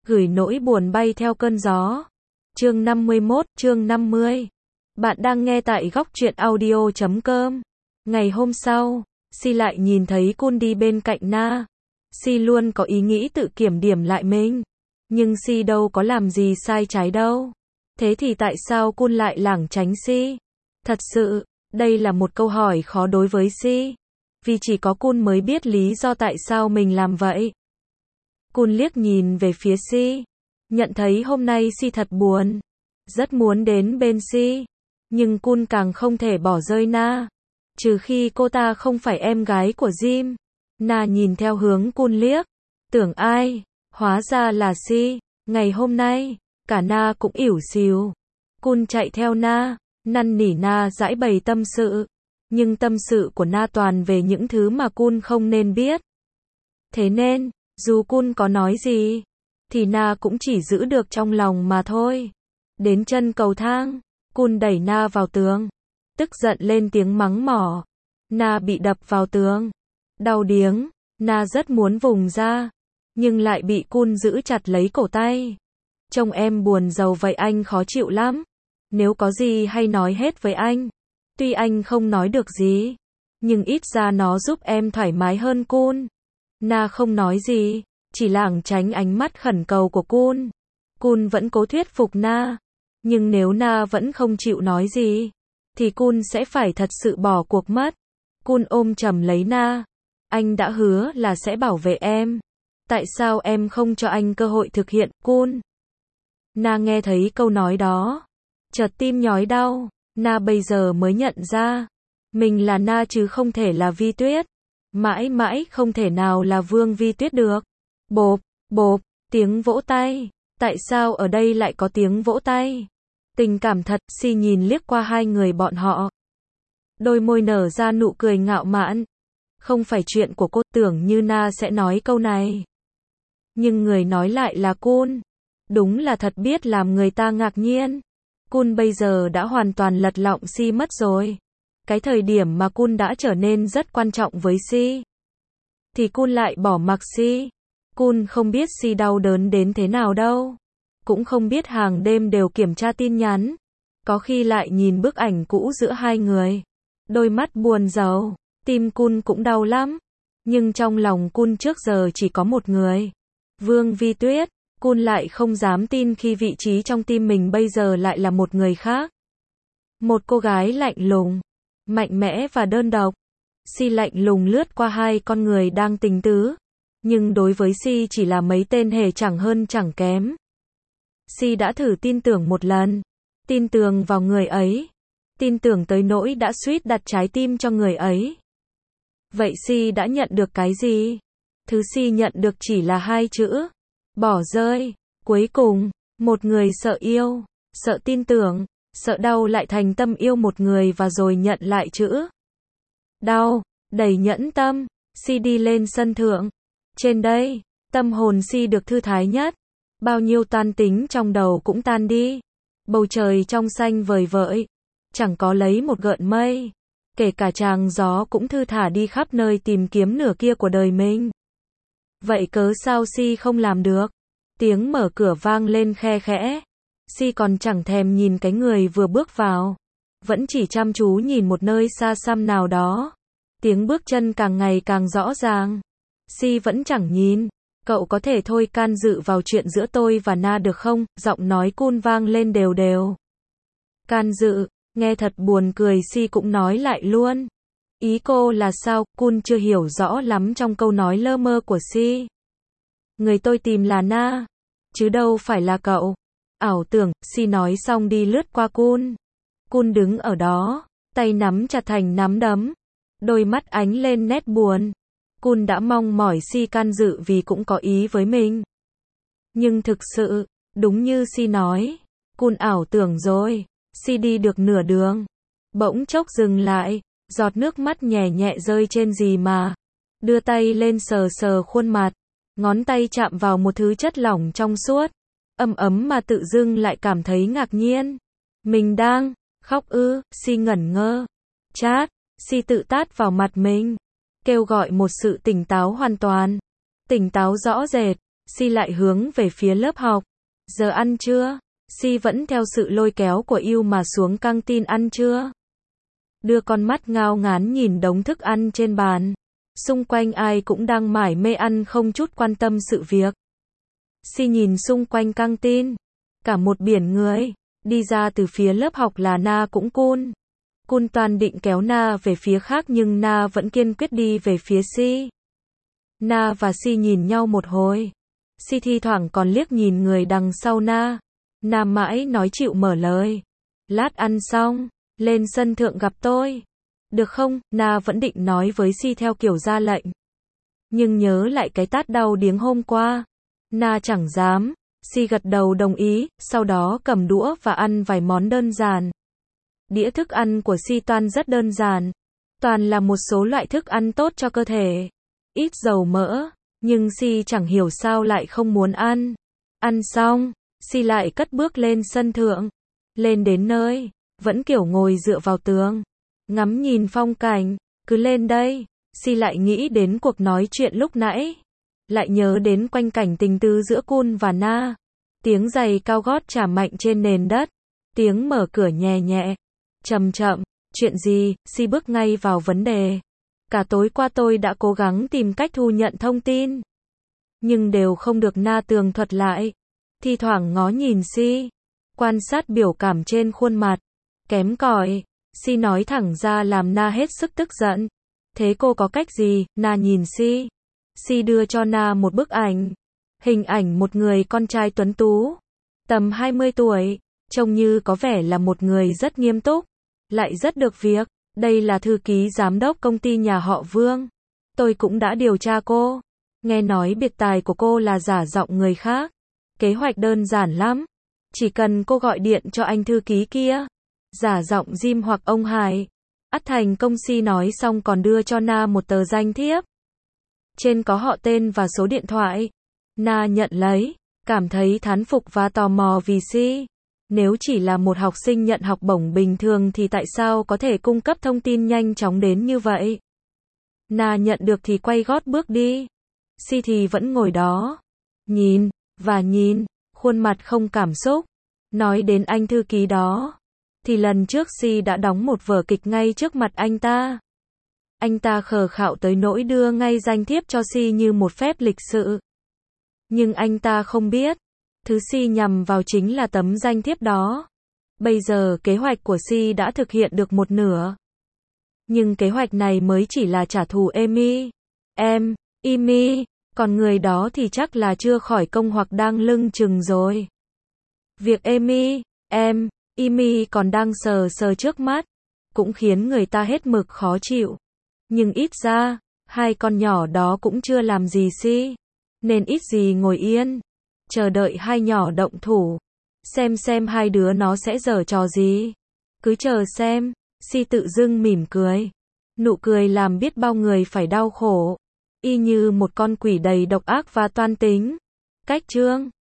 gửi nỗi buồn bay theo cơn gió. Chương 51, chương 50. Bạn đang nghe tại góc truyện audio.com. Ngày hôm sau, Si lại nhìn thấy Kun đi bên cạnh Na. Si luôn có ý nghĩ tự kiểm điểm lại mình. Nhưng Si đâu có làm gì sai trái đâu. Thế thì tại sao Kun lại lảng tránh Si? Thật sự, đây là một câu hỏi khó đối với Si. Vì chỉ có Kun mới biết lý do tại sao mình làm vậy. Kun liếc nhìn về phía Si. Nhận thấy hôm nay Si thật buồn. Rất muốn đến bên Si. Nhưng Kun càng không thể bỏ rơi Na. Trừ khi cô ta không phải em gái của Jim. Na nhìn theo hướng Kun liếc. Tưởng ai? Hóa ra là Si. Ngày hôm nay, cả Na cũng ỉu xìu. Kun chạy theo Na, năn nỉ Na giải bày tâm sự. Nhưng tâm sự của Na toàn về những thứ mà Kun không nên biết. Thế nên, dù Kun có nói gì, thì Na cũng chỉ giữ được trong lòng mà thôi. Đến chân cầu thang, Kun đẩy Na vào tường. Tức giận lên tiếng mắng mỏ. Na bị đập vào tường. Đau điếng, Na rất muốn vùng ra. Nhưng lại bị Kun giữ chặt lấy cổ tay. Trông em buồn rầu vậy anh khó chịu lắm. Nếu có gì hay nói hết với anh. Tuy anh không nói được gì, nhưng ít ra nó giúp em thoải mái hơn Kun. Na không nói gì, chỉ lảng tránh ánh mắt khẩn cầu của Kun. Kun vẫn cố thuyết phục Na. Nhưng nếu Na vẫn không chịu nói gì, thì Kun sẽ phải thật sự bỏ cuộc mất. Kun ôm chầm lấy Na. Anh đã hứa là sẽ bảo vệ em. Tại sao em không cho anh cơ hội thực hiện, Kun? Na nghe thấy câu nói đó. Chợt tim nhói đau. Na bây giờ mới nhận ra. Mình là Na chứ không thể là Vi Tuyết. Mãi mãi không thể nào là Vương Vi Tuyết được. Bộp, bộp, tiếng vỗ tay. Tại sao ở đây lại có tiếng vỗ tay? Tình cảm thật, Si nhìn liếc qua hai người bọn họ. Đôi môi nở ra nụ cười ngạo mạn. Không phải chuyện của cô, tưởng như Na sẽ nói câu này. Nhưng người nói lại là Kun. Đúng là thật biết làm người ta ngạc nhiên. Kun bây giờ đã hoàn toàn lật lọng Si mất rồi. Cái thời điểm mà Kun đã trở nên rất quan trọng với Si, thì Kun lại bỏ mặc Si. Kun không biết Si đau đớn đến thế nào đâu. Cũng không biết hàng đêm đều kiểm tra tin nhắn. Có khi lại nhìn bức ảnh cũ giữa hai người. Đôi mắt buồn rầu. Tim Kun cũng đau lắm. Nhưng trong lòng Kun trước giờ chỉ có một người. Vương Vi Tuyết. Kun lại không dám tin khi vị trí trong tim mình bây giờ lại là một người khác. Một cô gái lạnh lùng, mạnh mẽ và đơn độc. Si lạnh lùng lướt qua hai con người đang tình tứ. Nhưng đối với Si chỉ là mấy tên hề chẳng hơn chẳng kém. Si đã thử tin tưởng một lần. Tin tưởng vào người ấy. Tin tưởng tới nỗi đã suýt đặt trái tim cho người ấy. Vậy Si đã nhận được cái gì? Thứ Si nhận được chỉ là hai chữ. Bỏ rơi. Cuối cùng, một người sợ yêu, sợ tin tưởng, sợ đau lại thành tâm yêu một người và rồi nhận lại chữ đau. Đầy nhẫn tâm, Si đi lên sân thượng. Trên đây, tâm hồn Si được thư thái nhất. Bao nhiêu toan tính trong đầu cũng tan đi. Bầu trời trong xanh vời vợi. Chẳng có lấy một gợn mây. Kể cả tràng gió cũng thư thả đi khắp nơi tìm kiếm nửa kia của đời mình. Vậy cớ sao Si không làm được? Tiếng mở cửa vang lên khe khẽ. Si còn chẳng thèm nhìn cái người vừa bước vào. Vẫn chỉ chăm chú nhìn một nơi xa xăm nào đó. Tiếng bước chân càng ngày càng rõ ràng. Si vẫn chẳng nhìn. Cậu có thể thôi can dự vào chuyện giữa tôi và Na được không? Giọng nói Kun vang lên đều đều. Can dự, nghe thật buồn cười. Si cũng nói lại luôn. Ý cô là sao? Kun chưa hiểu rõ lắm trong câu nói lơ mơ của Si. Người tôi tìm là Na, chứ đâu phải là cậu. Ảo tưởng, Si nói xong đi lướt qua Kun. Kun đứng ở đó, tay nắm chặt thành nắm đấm. Đôi mắt ánh lên nét buồn. Kun đã mong mỏi Si can dự vì cũng có ý với mình. Nhưng thực sự, đúng như Si nói, Kun ảo tưởng rồi. Si đi được nửa đường. Bỗng chốc dừng lại, giọt nước mắt nhẹ nhẹ rơi trên gì mà. Đưa tay lên sờ sờ khuôn mặt. Ngón tay chạm vào một thứ chất lỏng trong suốt. Ấm ấm mà tự dưng lại cảm thấy ngạc nhiên. Mình đang khóc ư? Si ngẩn ngơ. Chát, Si tự tát vào mặt mình. Kêu gọi một sự tỉnh táo hoàn toàn. Tỉnh táo rõ rệt. Si lại hướng về phía lớp học. Giờ ăn chưa? Si vẫn theo sự lôi kéo của yêu mà xuống căng tin. Ăn chưa? Đưa con mắt ngao ngán nhìn đống thức ăn trên bàn. Xung quanh ai cũng đang mải mê ăn không chút quan tâm sự việc. Si nhìn xung quanh căng tin. Cả một biển người. Đi ra từ phía lớp học là Na cũng Kun. Kun toàn định kéo Na về phía khác nhưng Na vẫn kiên quyết đi về phía Si. Na và Si nhìn nhau một hồi. Si thi thoảng còn liếc nhìn người đằng sau Na. Na mãi nói chịu mở lời. Lát ăn xong, lên sân thượng gặp tôi. Được không? Na vẫn định nói với Si theo kiểu ra lệnh. Nhưng nhớ lại cái tát đau điếng hôm qua. Na chẳng dám. Si gật đầu đồng ý, sau đó cầm đũa và ăn vài món đơn giản. Đĩa thức ăn của Si toàn rất đơn giản. Toàn là một số loại thức ăn tốt cho cơ thể. Ít dầu mỡ. Nhưng Si chẳng hiểu sao lại không muốn ăn. Ăn xong, Si lại cất bước lên sân thượng. Lên đến nơi, vẫn kiểu ngồi dựa vào tường. Ngắm nhìn phong cảnh, cứ lên đây. Si lại nghĩ đến cuộc nói chuyện lúc nãy. Lại nhớ đến quanh cảnh tình tứ giữa Kun và Na. Tiếng giày cao gót chà mạnh trên nền đất. Tiếng mở cửa nhẹ nhẹ. Chậm chậm. Chuyện gì? Si bước ngay vào vấn đề. Cả tối qua tôi đã cố gắng tìm cách thu nhận thông tin. Nhưng đều không được Na tường thuật lại. Thi thoảng ngó nhìn Si. Quan sát biểu cảm trên khuôn mặt. Kém cỏi. Si nói thẳng ra làm Na hết sức tức giận. Thế cô có cách gì? Na nhìn Si. Si đưa cho Na một bức ảnh. Hình ảnh một người con trai tuấn tú. Tầm 20 tuổi. Trông như có vẻ là một người rất nghiêm túc. Lại rất được việc. Đây là thư ký giám đốc công ty nhà họ Vương. Tôi cũng đã điều tra cô. Nghe nói biệt tài của cô là giả giọng người khác. Kế hoạch đơn giản lắm. Chỉ cần cô gọi điện cho anh thư ký kia. Giả giọng Jim hoặc ông Hải. Ắt thành công. Si nói xong còn đưa cho Na một tờ danh thiếp. Trên có họ tên và số điện thoại. Na nhận lấy. Cảm thấy thán phục và tò mò vì Si. Nếu chỉ là một học sinh nhận học bổng bình thường thì tại sao có thể cung cấp thông tin nhanh chóng đến như vậy? Na nhận được thì quay gót bước đi. Si thì vẫn ngồi đó. Nhìn, và nhìn, khuôn mặt không cảm xúc. Nói đến anh thư ký đó. Thì lần trước Si đã đóng một vở kịch ngay trước mặt anh ta. Anh ta khờ khạo tới nỗi đưa ngay danh thiếp cho Si như một phép lịch sự. Nhưng anh ta không biết. Thứ Si nhằm vào chính là tấm danh thiếp đó. Bây giờ kế hoạch của Si đã thực hiện được một nửa. Nhưng kế hoạch này mới chỉ là trả thù Amy, còn người đó thì chắc là chưa khỏi công hoặc đang lưng chừng rồi. Việc Amy còn đang sờ sờ trước mắt, cũng khiến người ta hết mực khó chịu. Nhưng ít ra, hai con nhỏ đó cũng chưa làm gì Si, nên ít gì ngồi yên, chờ đợi hai nhỏ động thủ. Xem hai đứa nó sẽ giở trò gì. Cứ chờ xem. Si tự dưng mỉm cười. Nụ cười làm biết bao người phải đau khổ. Y như một con quỷ đầy độc ác và toan tính. Cách chương